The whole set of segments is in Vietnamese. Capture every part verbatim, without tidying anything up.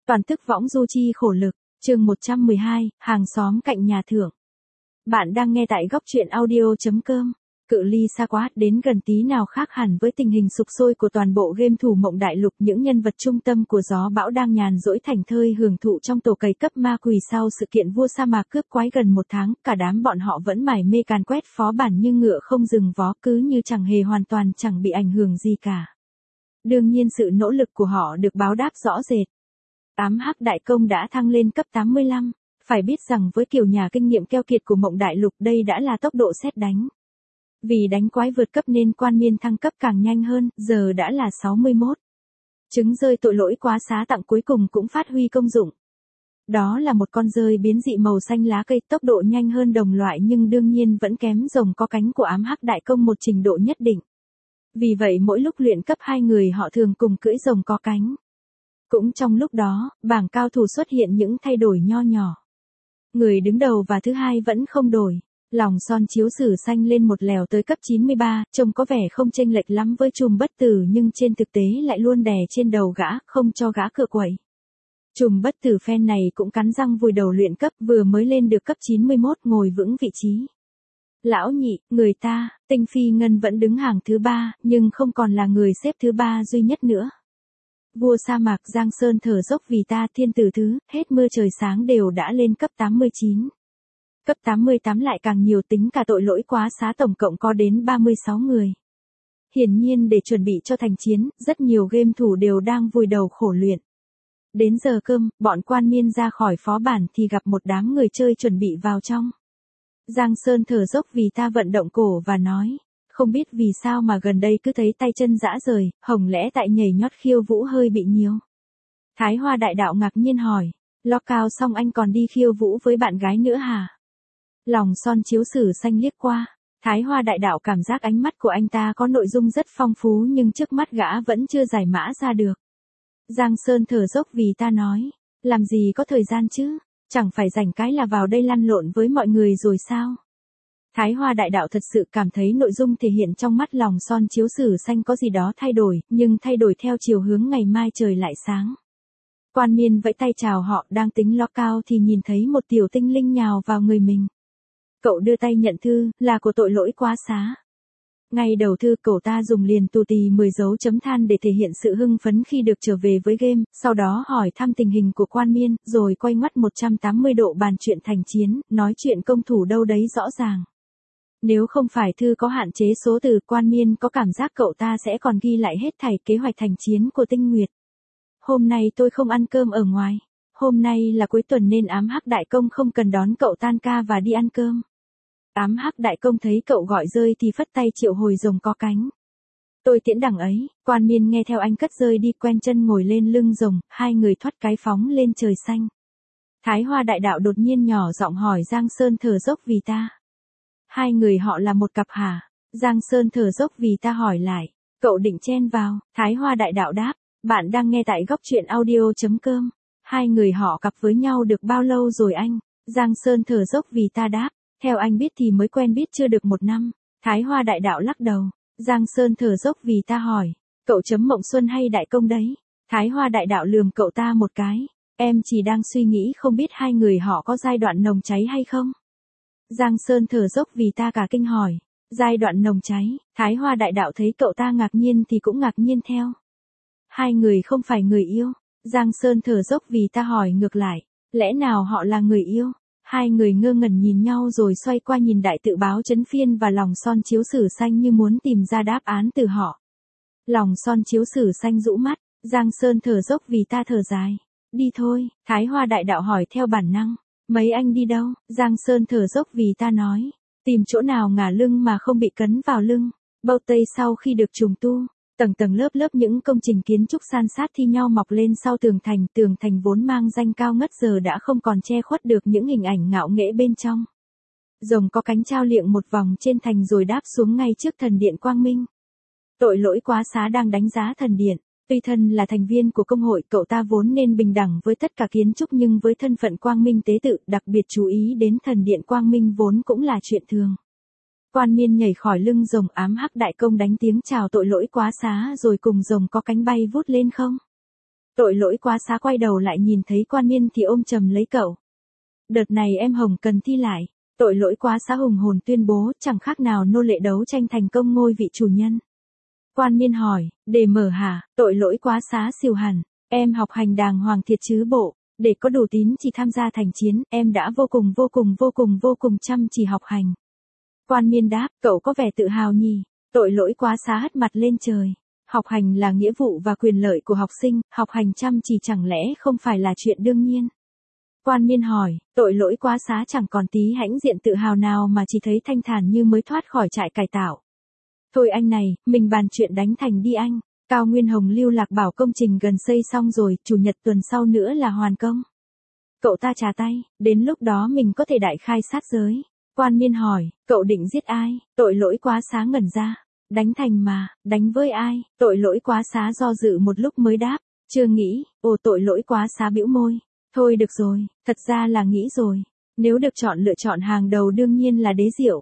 Toàn tức võng du chi khổ lực, chương một trăm mười hai, hàng xóm cạnh nhà thượng. Bạn đang nghe tại góc truyện audio.com. Cự ly xa quá, đến gần tí nào khác hẳn với tình hình sục sôi của toàn bộ game thủ mộng đại lục. Những nhân vật trung tâm của gió bão đang nhàn rỗi thảnh thơi hưởng thụ trong tổ cày cấp ma quỷ sau sự kiện vua sa mạc cướp quái gần một tháng. Cả đám bọn họ vẫn mải mê càn quét phó bản như ngựa không dừng vó, cứ như chẳng hề hoàn toàn chẳng bị ảnh hưởng gì cả. Đương nhiên sự nỗ lực của họ được báo đáp rõ rệt. tám hắc đại công đã thăng lên cấp tám mươi lăm, phải biết rằng với kiểu nhà kinh nghiệm keo kiệt của mộng đại lục đây đã là tốc độ sét đánh. Vì đánh quái vượt cấp nên quan miên thăng cấp càng nhanh hơn, giờ đã là sáu mươi mốt. Trứng rơi tội lỗi quá xá tặng cuối cùng cũng phát huy công dụng. Đó là một con rơi biến dị màu xanh lá cây, tốc độ nhanh hơn đồng loại nhưng đương nhiên vẫn kém rồng có cánh của ám hắc đại công một trình độ nhất định. Vì vậy mỗi lúc luyện cấp hai người họ thường cùng cưỡi rồng có cánh. Cũng trong lúc đó, bảng cao thủ xuất hiện những thay đổi nho nhỏ. Người đứng đầu và thứ hai vẫn không đổi. Lòng son chiếu sử xanh lên một lèo tới cấp chín mươi ba, trông có vẻ không chênh lệch lắm với trùm bất tử nhưng trên thực tế lại luôn đè trên đầu gã, không cho gã cựa quậy. Trùm bất tử phen này cũng cắn răng vùi đầu luyện cấp, vừa mới lên được cấp chín mươi mốt ngồi vững vị trí. Lão nhị, người ta, Tinh Phi Ngân vẫn đứng hàng thứ ba, nhưng không còn là người xếp thứ ba duy nhất nữa. Vua sa mạc Giang Sơn thở dốc vì ta, thiên tử thứ, hết mưa trời sáng đều đã lên cấp tám mươi chín. Cấp tám mươi tám lại càng nhiều, tính cả tội lỗi quá xá tổng cộng có đến ba mươi sáu người. Hiển nhiên để chuẩn bị cho thành chiến, rất nhiều game thủ đều đang vùi đầu khổ luyện. Đến giờ cơm, bọn quan miên ra khỏi phó bản thì gặp một đám người chơi chuẩn bị vào trong. Giang Sơn thở dốc vì ta vận động cổ và nói, không biết vì sao mà gần đây cứ thấy tay chân rã rời, hồng lẽ tại nhảy nhót khiêu vũ hơi bị nhiều. Thái Hoa đại đạo ngạc nhiên hỏi, lo cao xong anh còn đi khiêu vũ với bạn gái nữa hả? Lòng son chiếu sử xanh liếc qua, Thái Hoa đại đạo cảm giác ánh mắt của anh ta có nội dung rất phong phú nhưng trước mắt gã vẫn chưa giải mã ra được. Giang Sơn thở dốc vì ta nói, làm gì có thời gian chứ, chẳng phải rảnh cái là vào đây lăn lộn với mọi người rồi sao? Thái Hoa đại đạo thật sự cảm thấy nội dung thể hiện trong mắt lòng son chiếu sử xanh có gì đó thay đổi, nhưng thay đổi theo chiều hướng ngày mai trời lại sáng. Quan miên vẫy tay chào họ, đang tính lo cao thì nhìn thấy một tiểu tinh linh nhào vào người mình. Cậu đưa tay nhận thư, là của tội lỗi quá xá. Ngay đầu thư cậu ta dùng liền tù tì mười dấu chấm than để thể hiện sự hưng phấn khi được trở về với game, sau đó hỏi thăm tình hình của quan miên, rồi quay ngoắt một trăm tám mươi độ bàn chuyện thành chiến, nói chuyện công thủ đâu đấy rõ ràng. Nếu không phải thư có hạn chế số từ, quan miên có cảm giác cậu ta sẽ còn ghi lại hết thảy kế hoạch thành chiến của Tinh Nguyệt. Hôm nay tôi không ăn cơm ở ngoài. Hôm nay là cuối tuần nên ám hắc đại công không cần đón cậu tan ca và đi ăn cơm. Ám hắc đại công thấy cậu gọi rơi thì phất tay triệu hồi rồng có cánh. Tôi tiễn đằng ấy, quan miên nghe theo anh cất rơi đi, quen chân ngồi lên lưng rồng, hai người thoát cái phóng lên trời xanh. Thái Hoa đại đạo đột nhiên nhỏ giọng hỏi Giang Sơn thở dốc vì ta. Hai người họ là một cặp hả? Giang Sơn thở dốc vì ta hỏi lại. Cậu định chen vào, Thái Hoa đại đạo đáp. Bạn đang nghe tại góc truyện audio.com. Hai người họ cặp với nhau được bao lâu rồi anh? Giang Sơn thở dốc vì ta đáp. Theo anh biết thì mới quen biết chưa được một năm. Thái Hoa đại đạo lắc đầu. Giang Sơn thở dốc vì ta hỏi. Cậu chấm mộng xuân hay đại công đấy? Thái Hoa đại đạo lườm cậu ta một cái. Em chỉ đang suy nghĩ không biết hai người họ có giai đoạn nồng cháy hay không? Giang Sơn thở dốc vì ta cả kinh hỏi. Giai đoạn nồng cháy, Thái Hoa đại đạo thấy cậu ta ngạc nhiên thì cũng ngạc nhiên theo. Hai người không phải người yêu. Giang Sơn thở dốc vì ta hỏi ngược lại. Lẽ nào họ là người yêu? Hai người ngơ ngẩn nhìn nhau rồi xoay qua nhìn đại tự báo chấn phiên và lòng son chiếu sử xanh như muốn tìm ra đáp án từ họ. Lòng son chiếu sử xanh rũ mắt. Giang Sơn thở dốc vì ta thở dài. Đi thôi, Thái Hoa đại đạo hỏi theo bản năng. Mấy anh đi đâu? Giang Sơn thở dốc vì ta nói. Tìm chỗ nào ngả lưng mà không bị cấn vào lưng. Bâu Tây sau khi được trùng tu. Tầng tầng lớp lớp những công trình kiến trúc san sát thi nhau mọc lên sau tường thành, tường thành vốn mang danh cao ngất giờ đã không còn che khuất được những hình ảnh ngạo nghễ bên trong. Rồng có cánh trao liệng một vòng trên thành rồi đáp xuống ngay trước thần điện Quang Minh. Tội lỗi quá xá đang đánh giá thần điện. Tuy thân là thành viên của công hội, cậu ta vốn nên bình đẳng với tất cả kiến trúc nhưng với thân phận Quang Minh tế tự, đặc biệt chú ý đến thần điện Quang Minh vốn cũng là chuyện thường. Quan miên nhảy khỏi lưng rồng, ám hắc đại công đánh tiếng chào tội lỗi quá xá rồi cùng rồng có cánh bay vút lên không. Tội lỗi quá xá quay đầu lại nhìn thấy Quan Miên thì ôm chầm lấy cậu. Đợt này em Hồng cần thi lại. Tội lỗi quá xá hùng hồn tuyên bố chẳng khác nào nô lệ đấu tranh thành công ngôi vị chủ nhân. Quan Miên hỏi, đề mở hả? Tội lỗi quá xá xìu hẳn. Em học hành đàng hoàng thiệt chứ bộ. Để có đủ tín chỉ tham gia thành chiến, em đã vô cùng vô cùng vô cùng vô cùng chăm chỉ học hành. Quan Miên đáp, cậu có vẻ tự hào nhỉ? Tội lỗi quá xá hất mặt lên trời. Học hành là nghĩa vụ và quyền lợi của học sinh, học hành chăm chỉ chẳng lẽ không phải là chuyện đương nhiên. Quan Miên hỏi, tội lỗi quá xá chẳng còn tí hãnh diện tự hào nào mà chỉ thấy thanh thản như mới thoát khỏi trại cải tạo. Thôi anh này, mình bàn chuyện đánh thành đi anh. Cao Nguyên Hồng lưu lạc bảo công trình gần xây xong rồi, chủ nhật tuần sau nữa là hoàn công. Cậu ta trà tay, đến lúc đó mình có thể đại khai sát giới. Quan Miên hỏi, cậu định giết ai? Tội lỗi quá xá ngẩn ra. Đánh thành mà, đánh với ai? Tội lỗi quá xá do dự một lúc mới đáp, chưa nghĩ. Ồ, tội lỗi quá xá bĩu môi. Thôi được rồi, thật ra là nghĩ rồi. Nếu được chọn lựa chọn hàng đầu đương nhiên là Đế Diệu.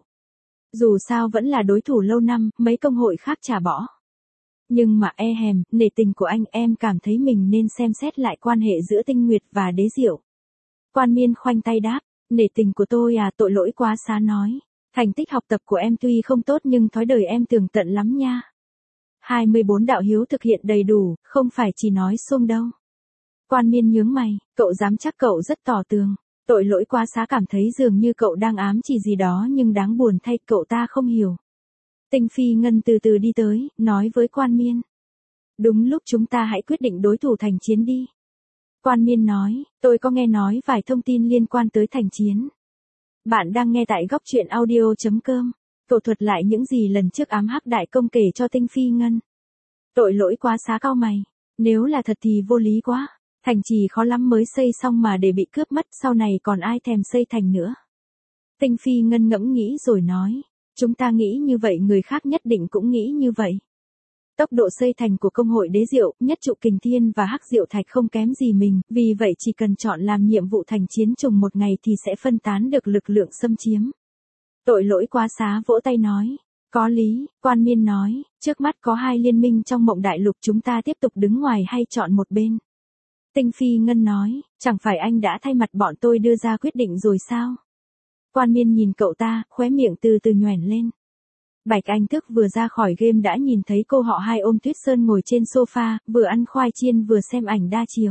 Dù sao vẫn là đối thủ lâu năm, mấy công hội khác chả bỏ. Nhưng mà e hèm, nể tình của anh, em cảm thấy mình nên xem xét lại quan hệ giữa Tinh Nguyệt và Đế Diệu. Quan Miên khoanh tay đáp, nể tình của tôi à? Tội lỗi quá xá nói. Thành tích học tập của em tuy không tốt nhưng thói đời em tường tận lắm nha. hai mươi bốn đạo hiếu thực hiện đầy đủ, không phải chỉ nói xung đâu. Quan Miên nhướng mày, cậu dám chắc cậu rất tỏ tường. Tội lỗi quá xá cảm thấy dường như cậu đang ám chỉ gì đó nhưng đáng buồn thay cậu ta không hiểu. Tinh Phi Ngân từ từ đi tới, nói với Quan Miên. Đúng lúc chúng ta hãy quyết định đối thủ thành chiến đi. Quan Miên nói, tôi có nghe nói vài thông tin liên quan tới thành chiến. Bạn đang nghe tại góc truyện audio chấm com. Cậu thuật lại những gì lần trước ám hắc đại công kể cho Tinh Phi Ngân. Tội lỗi quá xá cau mày. Nếu là thật thì vô lý quá. Thành trì khó lắm mới xây xong mà để bị cướp mất, sau này còn ai thèm xây thành nữa. Tinh Phi Ngân ngẫm nghĩ rồi nói. Chúng ta nghĩ như vậy người khác nhất định cũng nghĩ như vậy. Tốc độ xây thành của công hội Đế Diệu, Nhất Trụ Kình Thiên và Hắc Diệu Thạch không kém gì mình, vì vậy chỉ cần chọn làm nhiệm vụ thành chiến trùng một ngày thì sẽ phân tán được lực lượng xâm chiếm. Tội lỗi quá xá vỗ tay nói. Có lý, Quan Miên nói, trước mắt có hai liên minh trong Mộng Đại Lục, chúng ta tiếp tục đứng ngoài hay chọn một bên. Tinh Phi Ngân nói, chẳng phải anh đã thay mặt bọn tôi đưa ra quyết định rồi sao? Quan Miên nhìn cậu ta, khóe miệng từ từ nhoẻn lên. Bạch Anh Thức vừa ra khỏi game đã nhìn thấy cô họ hai ôm Tuyết Sơn ngồi trên sofa, vừa ăn khoai chiên vừa xem ảnh đa chiều.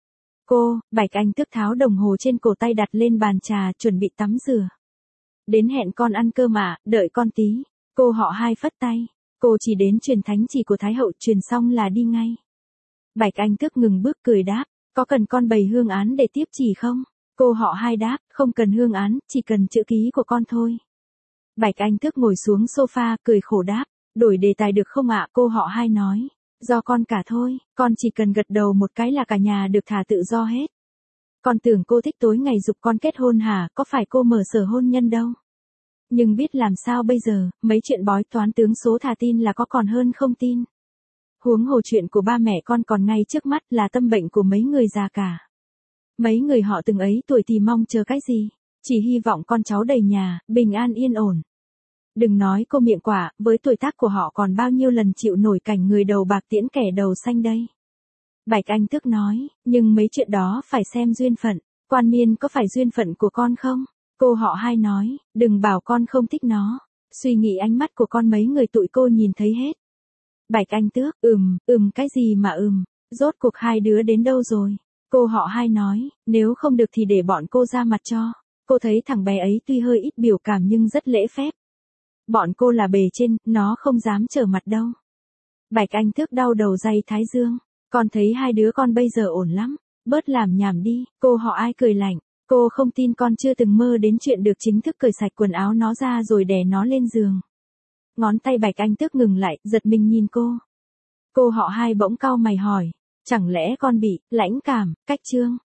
Cô, Bạch Anh Thức tháo đồng hồ trên cổ tay đặt lên bàn trà, chuẩn bị tắm rửa. Đến hẹn con ăn cơm ạ, đợi con tí. Cô họ hai phất tay. Cô chỉ đến truyền thánh chỉ của Thái Hậu, truyền xong là đi ngay. Bạch Anh Thức ngừng bước cười đáp, có cần con bày hương án để tiếp chỉ không? Cô họ hai đáp, không cần hương án, chỉ cần chữ ký của con thôi. Bạch Anh Thức ngồi xuống sofa, cười khổ đáp, đổi đề tài được không ạ? Cô họ hai nói, do con cả thôi, con chỉ cần gật đầu một cái là cả nhà được thả tự do hết. Con tưởng cô thích tối ngày giục con kết hôn hả, có phải cô mở sở hôn nhân đâu. Nhưng biết làm sao bây giờ, mấy chuyện bói toán tướng số thà tin là có còn hơn không tin. Huống hồ chuyện của ba mẹ con còn ngay trước mắt, là tâm bệnh của mấy người già cả. Mấy người họ từng ấy tuổi thì mong chờ cái gì? Chỉ hy vọng con cháu đầy nhà, bình an yên ổn. Đừng nói cô miệng quả, với tuổi tác của họ còn bao nhiêu lần chịu nổi cảnh người đầu bạc tiễn kẻ đầu xanh đây. Bạch Anh Thức nói, nhưng mấy chuyện đó phải xem duyên phận. Quan Miên có phải duyên phận của con không? Cô họ hai nói, đừng bảo con không thích nó. Suy nghĩ ánh mắt của con mấy người tụi cô nhìn thấy hết. Bạch Anh Tước, ừm, ừm cái gì mà ừm, rốt cuộc hai đứa đến đâu rồi? Cô họ hai nói, nếu không được thì để bọn cô ra mặt cho. Cô thấy thằng bé ấy tuy hơi ít biểu cảm nhưng rất lễ phép. Bọn cô là bề trên, nó không dám trở mặt đâu. Bạch Anh Tước đau đầu day thái dương. Con thấy hai đứa con bây giờ ổn lắm. Bớt làm nhảm đi, cô họ ai cười lạnh. Cô không tin con chưa từng mơ đến chuyện được chính thức cởi sạch quần áo nó ra rồi đè nó lên giường. Ngón tay Bạch Anh Tước ngừng lại, giật mình nhìn cô. Cô họ hai bỗng cau mày hỏi. Chẳng lẽ con bị lãnh cảm, cách trương?